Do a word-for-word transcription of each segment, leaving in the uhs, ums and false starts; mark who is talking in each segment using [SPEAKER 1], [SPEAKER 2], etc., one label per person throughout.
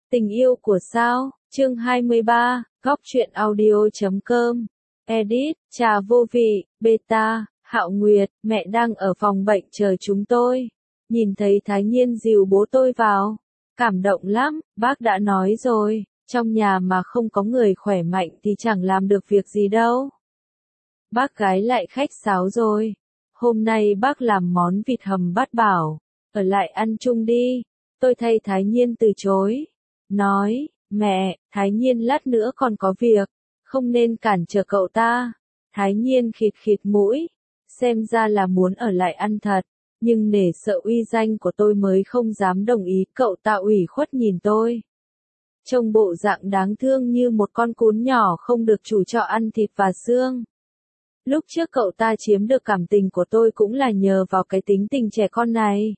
[SPEAKER 1] Tình yêu của sao, chương hai mươi ba, góc truyện audio.com, edit, trà vô vị, beta, Hạo Nguyệt, mẹ đang ở phòng bệnh chờ chúng tôi. Nhìn thấy Thái Nhiên dìu bố tôi vào, cảm động lắm, bác đã nói rồi, trong nhà mà không có người khỏe mạnh thì chẳng làm được việc gì đâu. Bác gái lại khách sáo rồi, hôm nay bác làm món vịt hầm bát bảo, ở lại ăn chung đi. Tôi thay Thái Nhiên từ chối, nói, mẹ, Thái Nhiên lát nữa còn có việc, không nên cản trở cậu ta. Thái Nhiên khịt khịt mũi, xem ra là muốn ở lại ăn thật, nhưng nể sợ uy danh của tôi mới không dám đồng ý. Cậu ta ủy khuất nhìn tôi, trông bộ dạng đáng thương như một con cún nhỏ không được chủ cho ăn thịt và xương. Lúc trước cậu ta chiếm được cảm tình của tôi cũng là nhờ vào cái tính tình trẻ con này.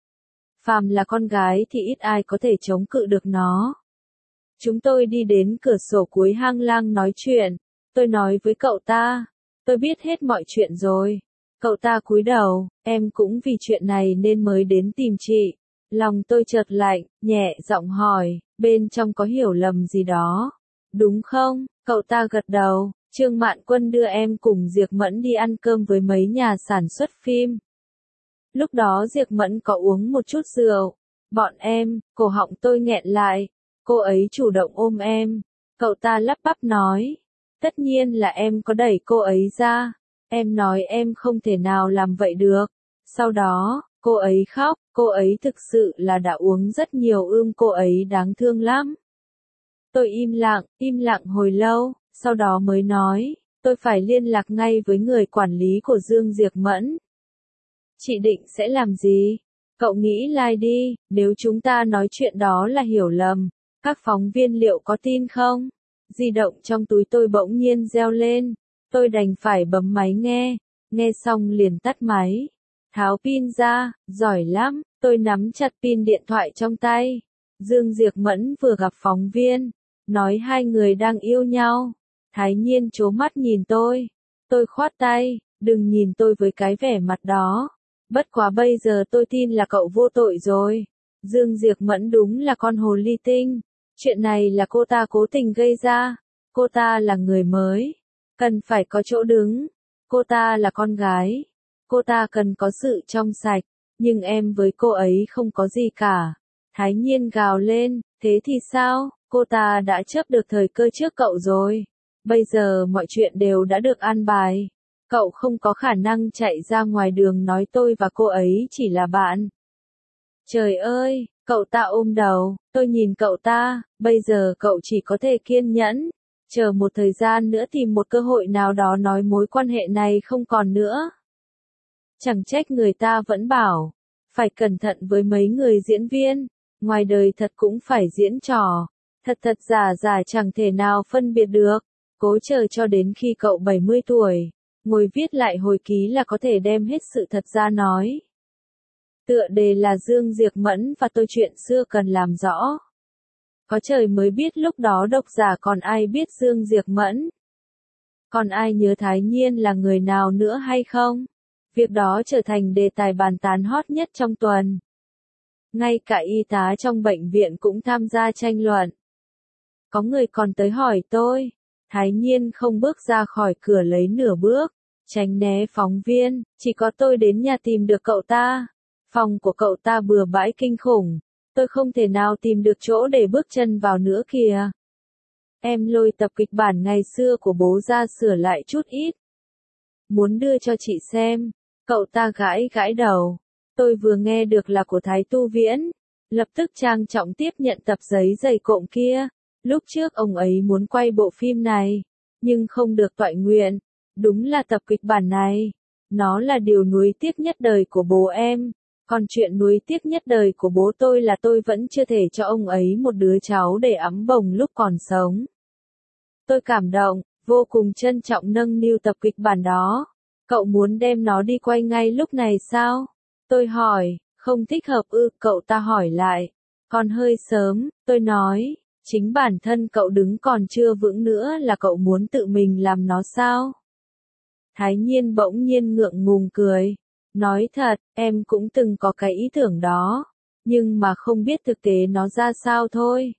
[SPEAKER 1] Phàm là con gái thì ít ai có thể chống cự được nó. Chúng tôi đi đến cửa sổ cuối hang lang nói chuyện. Tôi nói với cậu ta, tôi biết hết mọi chuyện rồi. Cậu ta cúi đầu, em cũng vì chuyện này nên mới đến tìm chị. Lòng tôi chợt lạnh, nhẹ giọng hỏi, bên trong có hiểu lầm gì đó, đúng không? Cậu ta gật đầu. Trương Mạn Quân đưa em cùng Diệp Mẫn đi ăn cơm với mấy nhà sản xuất phim. Lúc đó Diệp Mẫn có uống một chút rượu. Bọn em, cổ họng tôi nghẹn lại. Cô ấy chủ động ôm em. Cậu ta lắp bắp nói. Tất nhiên là em có đẩy cô ấy ra. Em nói em không thể nào làm vậy được. Sau đó, cô ấy khóc. Cô ấy thực sự là đã uống rất nhiều ưm, cô ấy đáng thương lắm. Tôi im lặng, im lặng hồi lâu, sau đó mới nói, tôi phải liên lạc ngay với người quản lý của Dương Diệp Mẫn. Chị định sẽ làm gì? Cậu nghĩ lại đi, nếu chúng ta nói chuyện đó là hiểu lầm, các phóng viên liệu có tin không? Di động trong túi tôi bỗng nhiên reo lên, tôi đành phải bấm máy nghe, nghe xong liền tắt máy. Tháo pin ra, giỏi lắm, tôi nắm chặt pin điện thoại trong tay. Dương Diệp Mẫn vừa gặp phóng viên, nói hai người đang yêu nhau. Thái Nhiên trố mắt nhìn tôi. Tôi khoát tay, đừng nhìn tôi với cái vẻ mặt đó. Bất quá bây giờ tôi tin là cậu vô tội rồi. Dương Diệp Mẫn đúng là con hồ ly tinh. Chuyện này là cô ta cố tình gây ra. Cô ta là người mới, cần phải có chỗ đứng. Cô ta là con gái. Cô ta cần có sự trong sạch. Nhưng em với cô ấy không có gì cả. Thái Nhiên gào lên, thế thì sao? Cô ta đã chấp được thời cơ trước cậu rồi. Bây giờ mọi chuyện đều đã được an bài. Cậu không có khả năng chạy ra ngoài đường nói tôi và cô ấy chỉ là bạn. Trời ơi, cậu ta ôm đầu, tôi nhìn cậu ta, bây giờ cậu chỉ có thể kiên nhẫn, chờ một thời gian nữa tìm một cơ hội nào đó nói mối quan hệ này không còn nữa. Chẳng trách người ta vẫn bảo, phải cẩn thận với mấy người diễn viên, ngoài đời thật cũng phải diễn trò, thật thật giả giả chẳng thể nào phân biệt được. Cố chờ cho đến khi cậu bảy mươi tuổi, ngồi viết lại hồi ký là có thể đem hết sự thật ra nói. Tựa đề là Dương Diệp Mẫn và tôi chuyện xưa cần làm rõ. Có trời mới biết lúc đó độc giả còn ai biết Dương Diệp Mẫn. Còn ai nhớ Thái Nhiên là người nào nữa hay không? Việc đó trở thành đề tài bàn tán hot nhất trong tuần. Ngay cả y tá trong bệnh viện cũng tham gia tranh luận. Có người còn tới hỏi tôi. Thái Nhiên không bước ra khỏi cửa lấy nửa bước, tránh né phóng viên, chỉ có tôi đến nhà tìm được cậu ta. Phòng của cậu ta bừa bãi kinh khủng, tôi không thể nào tìm được chỗ để bước chân vào nữa kìa. Em lôi tập kịch bản ngày xưa của bố ra sửa lại chút ít. Muốn đưa cho chị xem, cậu ta gãi gãi đầu. Tôi vừa nghe được là của Thái Tu Viễn, lập tức trang trọng tiếp nhận tập giấy dày cộm kia. Lúc trước ông ấy muốn quay bộ phim này, nhưng không được toại nguyện. Đúng là tập kịch bản này, nó là điều nuối tiếc nhất đời của bố em. Còn chuyện nuối tiếc nhất đời của bố tôi là tôi vẫn chưa thể cho ông ấy một đứa cháu để ấm bồng lúc còn sống. Tôi cảm động, vô cùng trân trọng nâng niu tập kịch bản đó. Cậu muốn đem nó đi quay ngay lúc này sao? Tôi hỏi, không thích hợp ư? Cậu ta hỏi lại. Còn hơi sớm, tôi nói. Chính bản thân cậu đứng còn chưa vững nữa là cậu muốn tự mình làm nó sao? Thái Nhiên bỗng nhiên ngượng ngùng cười. Nói thật, em cũng từng có cái ý tưởng đó. Nhưng mà không biết thực tế nó ra sao thôi.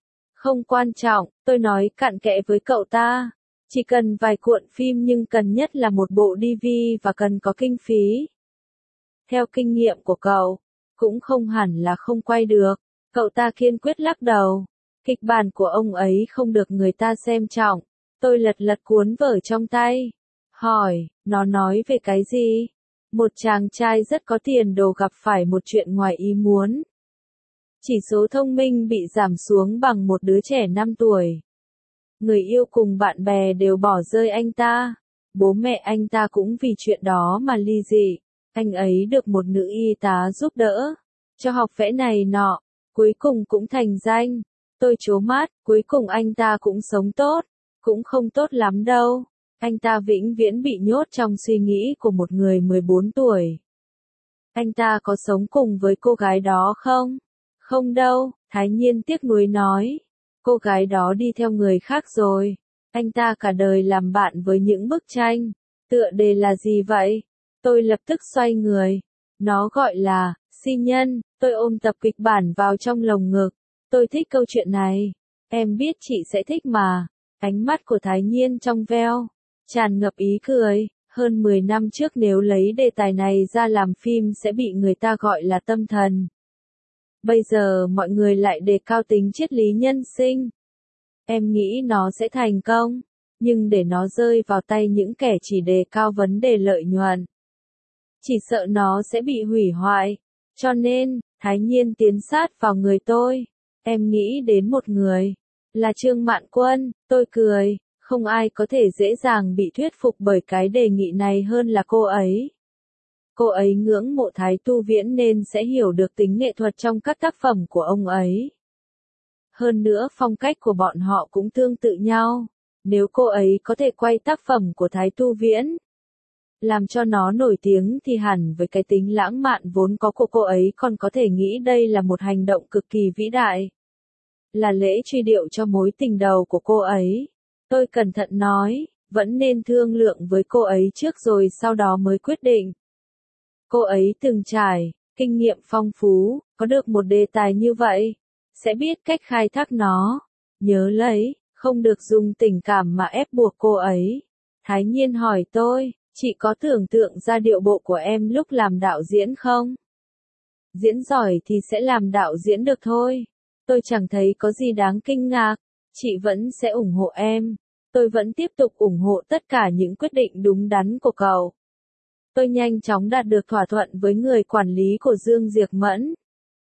[SPEAKER 1] Không quan trọng, tôi nói cặn kẽ với cậu ta. Chỉ cần vài cuộn phim nhưng cần nhất là một bộ đê vê đê và cần có kinh phí. Theo kinh nghiệm của cậu, cũng không hẳn là không quay được. Cậu ta kiên quyết lắc đầu. Kịch bản của ông ấy không được người ta xem trọng. Tôi lật lật cuốn vở trong tay. Hỏi, nó nói về cái gì? Một chàng trai rất có tiền đồ gặp phải một chuyện ngoài ý muốn. Chỉ số thông minh bị giảm xuống bằng một đứa trẻ năm tuổi. Người yêu cùng bạn bè đều bỏ rơi anh ta. Bố mẹ anh ta cũng vì chuyện đó mà ly dị. Anh ấy được một nữ y tá giúp đỡ, cho học vẽ này nọ, cuối cùng cũng thành danh. Tôi trố mắt, cuối cùng anh ta cũng sống tốt, cũng không tốt lắm đâu. Anh ta vĩnh viễn bị nhốt trong suy nghĩ của một người mười bốn tuổi. Anh ta có sống cùng với cô gái đó không? Không đâu, Thái Nhiên tiếc nuối nói. Cô gái đó đi theo người khác rồi. Anh ta cả đời làm bạn với những bức tranh. Tựa đề là gì vậy? Tôi lập tức xoay người. Nó gọi là, Si Nhân. Tôi ôm tập kịch bản vào trong lồng ngực. Tôi thích câu chuyện này. Em biết chị sẽ thích mà. Ánh mắt của Thái Nhiên trong veo, tràn ngập ý cười. Hơn mười năm trước nếu lấy đề tài này ra làm phim sẽ bị người ta gọi là tâm thần. Bây giờ mọi người lại đề cao tính triết lý nhân sinh. Em nghĩ nó sẽ thành công, nhưng để nó rơi vào tay những kẻ chỉ đề cao vấn đề lợi nhuận, chỉ sợ nó sẽ bị hủy hoại. Cho nên, Thái Nhiên tiến sát vào người tôi. Em nghĩ đến một người, là Trương Mạn Quân. Tôi cười, không ai có thể dễ dàng bị thuyết phục bởi cái đề nghị này hơn là cô ấy. Cô ấy ngưỡng mộ Thái Tu Viễn nên sẽ hiểu được tính nghệ thuật trong các tác phẩm của ông ấy. Hơn nữa phong cách của bọn họ cũng tương tự nhau. Nếu cô ấy có thể quay tác phẩm của Thái Tu Viễn, làm cho nó nổi tiếng thì hẳn với cái tính lãng mạn vốn có của cô ấy còn có thể nghĩ đây là một hành động cực kỳ vĩ đại. Là lễ truy điệu cho mối tình đầu của cô ấy. Tôi cẩn thận nói, vẫn nên thương lượng với cô ấy trước rồi sau đó mới quyết định. Cô ấy từng trải, kinh nghiệm phong phú, có được một đề tài như vậy, sẽ biết cách khai thác nó. Nhớ lấy, không được dùng tình cảm mà ép buộc cô ấy. Thái Nhiên hỏi tôi, chị có tưởng tượng ra điệu bộ của em lúc làm đạo diễn không? Diễn giỏi thì sẽ làm đạo diễn được thôi. Tôi chẳng thấy có gì đáng kinh ngạc. Chị vẫn sẽ ủng hộ em. Tôi vẫn tiếp tục ủng hộ tất cả những quyết định đúng đắn của cậu. Tôi nhanh chóng đạt được thỏa thuận với người quản lý của Dương Diệc Mẫn.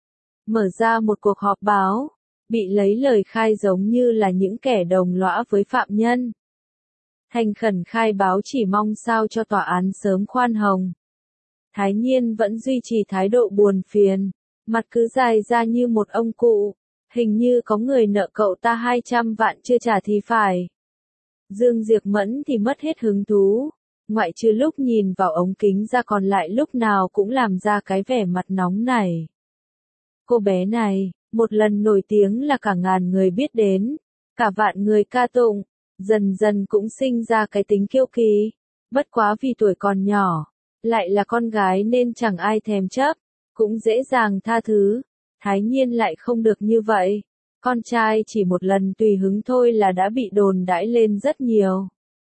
[SPEAKER 1] Mở ra một cuộc họp báo, bị lấy lời khai giống như là những kẻ đồng lõa với phạm nhân. Thành khẩn khai báo chỉ mong sao cho tòa án sớm khoan hồng. Thái Nhiên vẫn duy trì thái độ buồn phiền, mặt cứ dài ra như một ông cụ, hình như có người nợ cậu ta hai trăm vạn chưa trả thì phải. Dương Diệc Mẫn thì mất hết hứng thú, ngoại trừ lúc nhìn vào ống kính ra còn lại lúc nào cũng làm ra cái vẻ mặt nóng này. Cô bé này, một lần nổi tiếng là cả ngàn người biết đến, cả vạn người ca tụng, dần dần cũng sinh ra cái tính kiêu kỳ, bất quá vì tuổi còn nhỏ, lại là con gái nên chẳng ai thèm chấp, cũng dễ dàng tha thứ. Thái Nhiên lại không được như vậy, con trai chỉ một lần tùy hứng thôi là đã bị đồn đãi lên rất nhiều.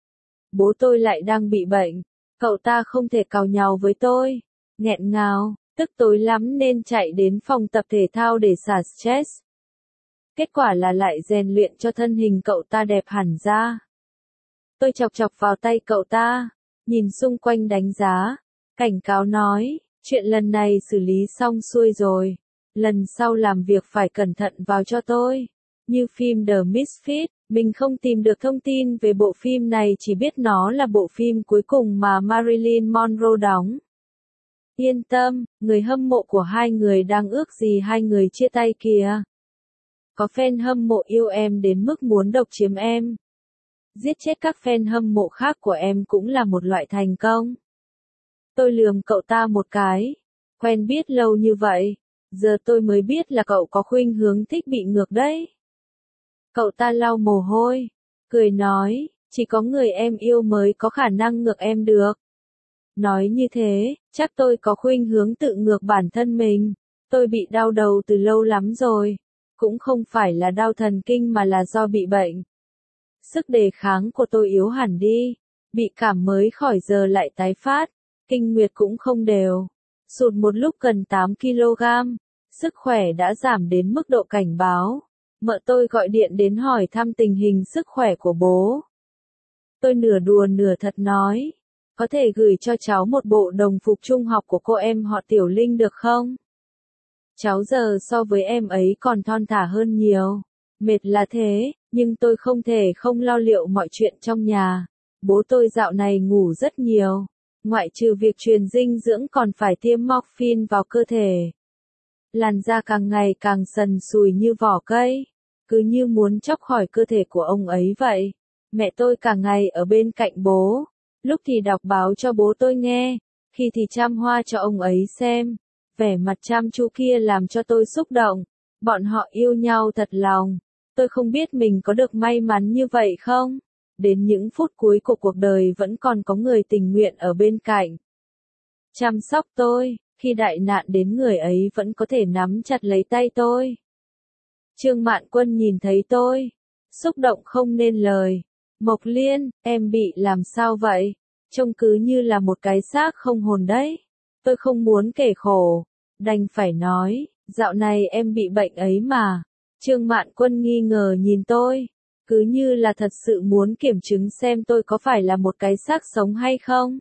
[SPEAKER 1] Bố tôi lại đang bị bệnh, cậu ta không thể càu nhàu với tôi, nghẹn ngào, tức tối lắm nên chạy đến phòng tập thể thao để xả stress. Kết quả là lại rèn luyện cho thân hình cậu ta đẹp hẳn ra. Tôi chọc chọc vào tay cậu ta, nhìn xung quanh đánh giá, cảnh cáo nói, chuyện lần này xử lý xong xuôi rồi, lần sau làm việc phải cẩn thận vào cho tôi. Như phim The Misfits, mình không tìm được thông tin về bộ phim này, chỉ biết nó là bộ phim cuối cùng mà Marilyn Monroe đóng. Yên tâm, người hâm mộ của hai người đang ước gì hai người chia tay kìa. Có fan hâm mộ yêu em đến mức muốn độc chiếm em. Giết chết các fan hâm mộ khác của em cũng là một loại thành công. Tôi lườm cậu ta một cái. Quen biết lâu như vậy, giờ tôi mới biết là cậu có khuynh hướng thích bị ngược đấy. Cậu ta lau mồ hôi, cười nói, chỉ có người em yêu mới có khả năng ngược em được. Nói như thế, chắc tôi có khuynh hướng tự ngược bản thân mình. Tôi bị đau đầu từ lâu lắm rồi. cũng không phải là đau thần kinh mà là do bị bệnh. Sức đề kháng của tôi yếu hẳn đi, bị cảm mới khỏi giờ lại tái phát, kinh nguyệt cũng không đều, sụt một lúc gần tám ki lô gam, sức khỏe đã giảm đến mức độ cảnh báo. Mợ tôi gọi điện đến hỏi thăm tình hình sức khỏe của bố. Tôi nửa đùa nửa thật nói, có thể gửi cho cháu một bộ đồng phục trung học của cô em họ Tiểu Linh được không? Cháu giờ so với em ấy còn thon thả hơn nhiều. Mệt là thế, nhưng tôi không thể không lo liệu mọi chuyện trong nhà. Bố tôi dạo này ngủ rất nhiều. Ngoại trừ việc truyền dinh dưỡng còn phải tiêm morphine vào cơ thể. Làn da càng ngày càng sần sùi như vỏ cây. Cứ như muốn chóc khỏi cơ thể của ông ấy vậy. Mẹ tôi cả ngày ở bên cạnh bố. Lúc thì đọc báo cho bố tôi nghe. Khi thì chăm hoa cho ông ấy xem. Vẻ mặt chăm chú kia làm cho tôi xúc động. Bọn họ yêu nhau thật lòng. Tôi không biết mình có được may mắn như vậy không? Đến những phút cuối của cuộc đời vẫn còn có người tình nguyện ở bên cạnh. Chăm sóc tôi, khi đại nạn đến người ấy vẫn có thể nắm chặt lấy tay tôi. Trương Mạn Quân nhìn thấy tôi, xúc động không nên lời. Mộc Liên, em bị làm sao vậy? Trông cứ như là một cái xác không hồn đấy. Tôi không muốn kể khổ, đành phải nói, dạo này em bị bệnh ấy mà. Trương Mạn Quân nghi ngờ nhìn tôi, cứ như là thật sự muốn kiểm chứng xem tôi có phải là một cái xác sống hay không.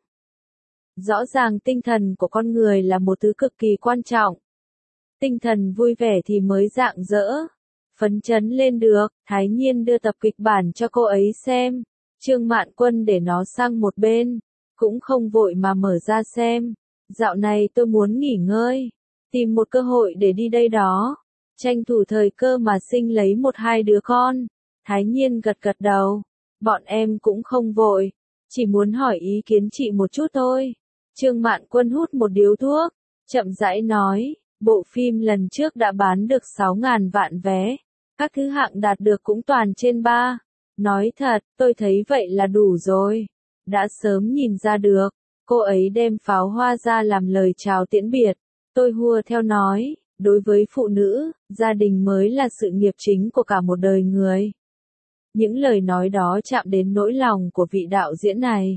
[SPEAKER 1] Rõ ràng tinh thần của con người là một thứ cực kỳ quan trọng. Tinh thần vui vẻ thì mới rạng rỡ, phấn chấn lên được. Thái Nhiên đưa tập kịch bản cho cô ấy xem. Trương Mạn Quân để nó sang một bên, cũng không vội mà mở ra xem. Dạo này tôi muốn nghỉ ngơi, tìm một cơ hội để đi đây đó. Tranh thủ thời cơ mà sinh lấy một hai đứa con. Thái Nhiên gật gật đầu. Bọn em cũng không vội, chỉ muốn hỏi ý kiến chị một chút thôi. Trương Mạn Quân hút một điếu thuốc, chậm rãi nói, bộ phim lần trước đã bán được sáu ngàn vạn vé. Các thứ hạng đạt được cũng toàn trên ba. Nói thật, tôi thấy vậy là đủ rồi. Đã sớm nhìn ra được, cô ấy đem pháo hoa ra làm lời chào tiễn biệt. Tôi hùa theo nói, đối với phụ nữ, gia đình mới là sự nghiệp chính của cả một đời người. Những lời nói đó chạm đến nỗi lòng của vị đạo diễn này.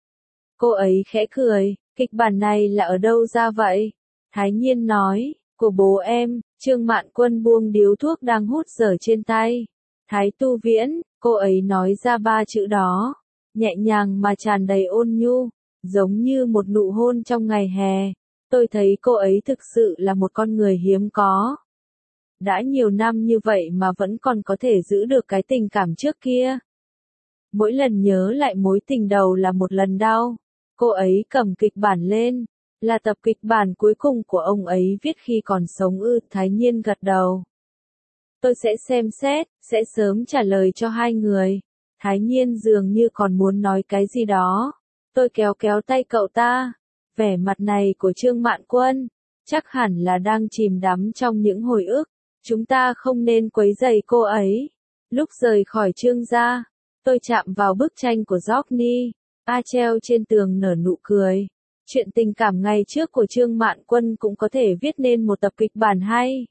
[SPEAKER 1] Cô ấy khẽ cười, kịch bản này là ở đâu ra vậy? Thái Nhiên nói, của bố em. Trương Mạn Quân buông điếu thuốc đang hút dở trên tay. Thái Tu Viễn, cô ấy nói ra ba chữ đó, nhẹ nhàng mà tràn đầy ôn nhu, giống như một nụ hôn trong ngày hè. Tôi thấy cô ấy thực sự là một con người hiếm có. Đã nhiều năm như vậy mà vẫn còn có thể giữ được cái tình cảm trước kia. Mỗi lần nhớ lại mối tình đầu là một lần đau. Cô ấy cầm kịch bản lên, là tập kịch bản cuối cùng của ông ấy viết khi còn sống ư? Thái Nhiên gật đầu. Tôi sẽ xem xét, sẽ sớm trả lời cho hai người. Thái Nhiên dường như còn muốn nói cái gì đó. Tôi kéo kéo tay cậu ta. Vẻ mặt này của Trương Mạn Quân, chắc hẳn là đang chìm đắm trong những hồi ức. Chúng ta không nên quấy rầy cô ấy. Lúc rời khỏi Trương gia, tôi chạm vào bức tranh của Johnny. A treo trên tường nở nụ cười. Chuyện tình cảm ngày trước của Trương Mạn Quân cũng có thể viết nên một tập kịch bản hay.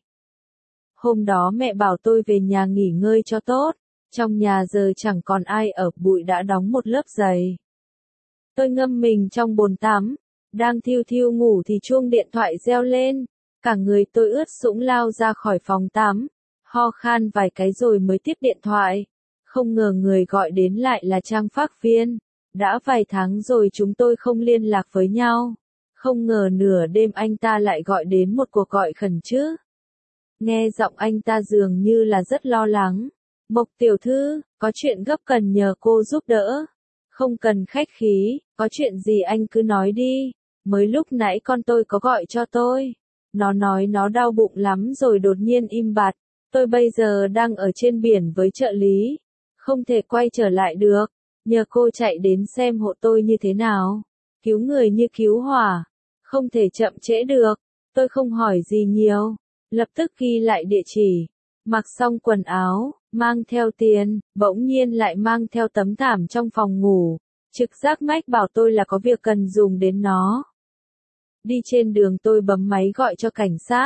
[SPEAKER 1] Hôm đó mẹ bảo tôi về nhà nghỉ ngơi cho tốt. Trong nhà giờ chẳng còn ai ở, bụi đã đóng một lớp dày. Tôi ngâm mình trong bồn tắm. Đang thiêu thiêu ngủ thì chuông điện thoại reo lên. Cả người tôi ướt sũng lao ra khỏi phòng tắm. Ho khan vài cái rồi mới tiếp điện thoại. Không ngờ người gọi đến lại là Trang Phác Viên. Đã vài tháng rồi chúng tôi không liên lạc với nhau. Không ngờ nửa đêm anh ta lại gọi đến một cuộc gọi khẩn chứ. Nghe giọng anh ta dường như là rất lo lắng. Mộc tiểu thư, có chuyện gấp cần nhờ cô giúp đỡ. Không cần khách khí, có chuyện gì anh cứ nói đi. Mới lúc nãy con tôi có gọi cho tôi. Nó nói nó đau bụng lắm rồi đột nhiên im bặt. Tôi bây giờ đang ở trên biển với trợ lý. Không thể quay trở lại được. Nhờ cô chạy đến xem hộ tôi như thế nào. Cứu người như cứu hỏa. Không thể chậm trễ được. Tôi không hỏi gì nhiều. Lập tức ghi lại địa chỉ. Mặc xong quần áo, mang theo tiền, bỗng nhiên lại mang theo tấm thảm trong phòng ngủ. Trực giác mách bảo tôi là có việc cần dùng đến nó. Đi trên đường tôi bấm máy gọi cho cảnh sát.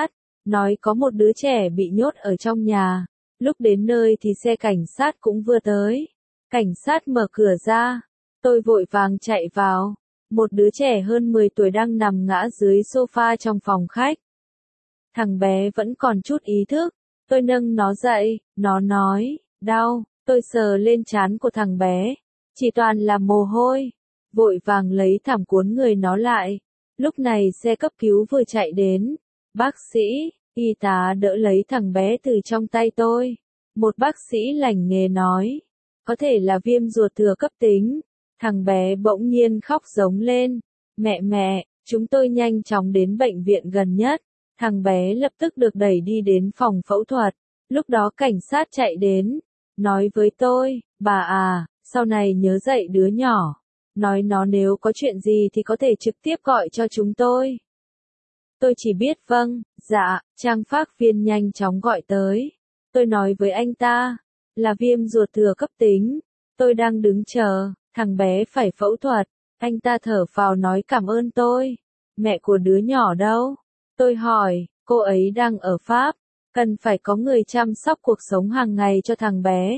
[SPEAKER 1] nói có một đứa trẻ bị nhốt ở trong nhà. Lúc đến nơi thì xe cảnh sát cũng vừa tới. Cảnh sát mở cửa ra, tôi vội vàng chạy vào. Một đứa trẻ hơn mười tuổi đang nằm ngã dưới sofa trong phòng khách. Thằng bé vẫn còn chút ý thức. Tôi nâng nó dậy, nó nói, đau. Tôi sờ lên trán của thằng bé, chỉ toàn là mồ hôi. Vội vàng lấy thảm cuốn người nó lại. Lúc này xe cấp cứu vừa chạy đến. Bác sĩ, y tá đỡ lấy thằng bé từ trong tay tôi. Một bác sĩ lành nghề nói, có thể là viêm ruột thừa cấp tính. Thằng bé bỗng nhiên khóc giống lên. Mẹ mẹ, chúng tôi nhanh chóng đến bệnh viện gần nhất. Thằng bé lập tức được đẩy đi đến phòng phẫu thuật. Lúc đó cảnh sát chạy đến, nói với tôi, bà à, sau này nhớ dạy đứa nhỏ. Nói nó nếu có chuyện gì thì có thể trực tiếp gọi cho chúng tôi. Tôi chỉ biết vâng, dạ, trang phác viên nhanh chóng gọi tới. Tôi nói với anh ta, là viêm ruột thừa cấp tính. Tôi đang đứng chờ, thằng bé phải phẫu thuật. Anh ta thở phào nói cảm ơn tôi. Mẹ của đứa nhỏ đâu? Tôi hỏi, cô ấy đang ở Pháp. Cần phải có người chăm sóc cuộc sống hàng ngày cho thằng bé.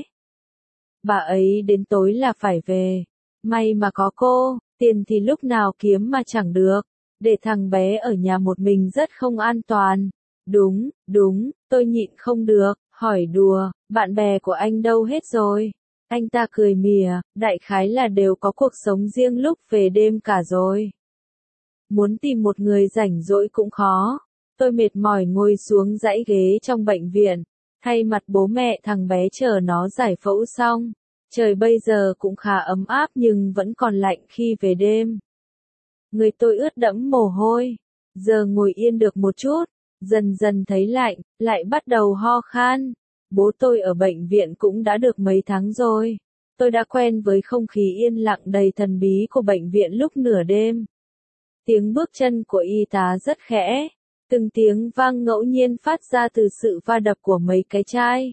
[SPEAKER 1] Bà ấy đến tối là phải về. May mà có cô, tiền thì lúc nào kiếm mà chẳng được. Để thằng bé ở nhà một mình rất không an toàn. Đúng, đúng, tôi nhịn không được, hỏi đùa, bạn bè của anh đâu hết rồi? Anh ta cười mỉa, đại khái là đều có cuộc sống riêng lúc về đêm cả rồi. Muốn tìm một người rảnh rỗi cũng khó. Tôi mệt mỏi ngồi xuống dãy ghế trong bệnh viện, thay mặt bố mẹ thằng bé chờ nó giải phẫu xong. Trời bây giờ cũng khá ấm áp nhưng vẫn còn lạnh khi về đêm. Người tôi ướt đẫm mồ hôi. Giờ ngồi yên được một chút, dần dần thấy lạnh, lại bắt đầu ho khan. Bố tôi ở bệnh viện cũng đã được mấy tháng rồi. Tôi đã quen với không khí yên lặng đầy thần bí của bệnh viện lúc nửa đêm. Tiếng bước chân của y tá rất khẽ. Từng tiếng vang ngẫu nhiên phát ra từ sự va đập của mấy cái chai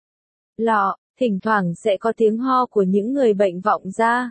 [SPEAKER 1] lọ, thỉnh thoảng sẽ có tiếng ho của những người bệnh vọng ra.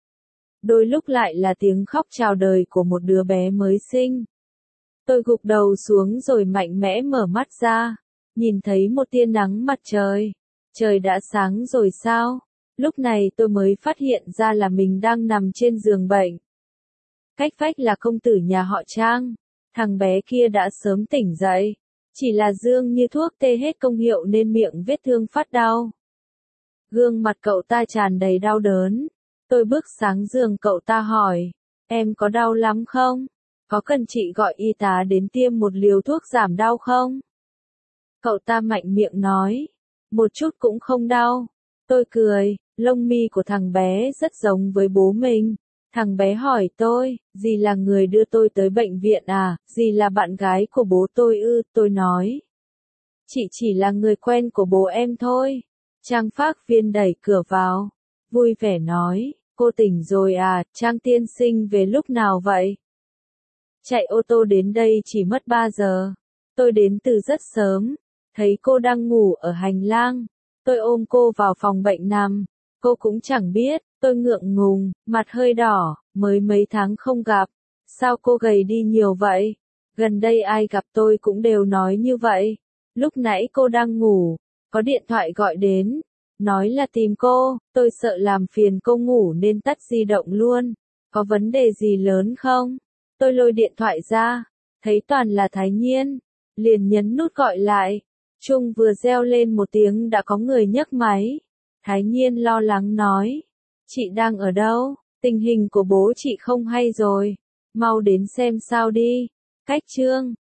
[SPEAKER 1] Đôi lúc lại là tiếng khóc chào đời của một đứa bé mới sinh. Tôi gục đầu xuống rồi mạnh mẽ mở mắt ra, nhìn thấy một tia nắng mặt trời. Trời đã sáng rồi sao? Lúc này tôi mới phát hiện ra là mình đang nằm trên giường bệnh. Cách vách là công tử nhà họ Trang. Thằng bé kia đã sớm tỉnh dậy, chỉ là dương như thuốc tê hết công hiệu nên miệng vết thương phát đau. Gương mặt cậu ta tràn đầy đau đớn. Tôi bước sang giường cậu ta hỏi, em có đau lắm không? Có cần chị gọi y tá đến tiêm một liều thuốc giảm đau không? Cậu ta mạnh miệng nói, một chút cũng không đau. Tôi cười, lông mi của thằng bé rất giống với bố mình. Thằng bé hỏi tôi, dì là người đưa tôi tới bệnh viện à, dì là bạn gái của bố tôi ư, tôi nói. Chị chỉ là người quen của bố em thôi. Trang phác viên đẩy cửa vào, vui vẻ nói, cô tỉnh rồi à, Trang tiên sinh về lúc nào vậy? Chạy ô tô đến đây chỉ mất ba giờ. Tôi đến từ rất sớm, thấy cô đang ngủ ở hành lang. Tôi ôm cô vào phòng bệnh nằm, cô cũng chẳng biết. Tôi ngượng ngùng, mặt hơi đỏ, mới mấy tháng không gặp. Sao cô gầy đi nhiều vậy? Gần đây ai gặp tôi cũng đều nói như vậy. Lúc nãy cô đang ngủ, có điện thoại gọi đến, nói là tìm cô, tôi sợ làm phiền cô ngủ nên tắt di động luôn. Có vấn đề gì lớn không? Tôi lôi điện thoại ra, thấy toàn là Thái Nhiên, liền nhấn nút gọi lại. Chuông vừa reo lên một tiếng đã có người nhấc máy. Thái Nhiên lo lắng nói, chị đang ở đâu? Tình hình của bố chị không hay rồi, mau đến xem sao đi. Cách Trương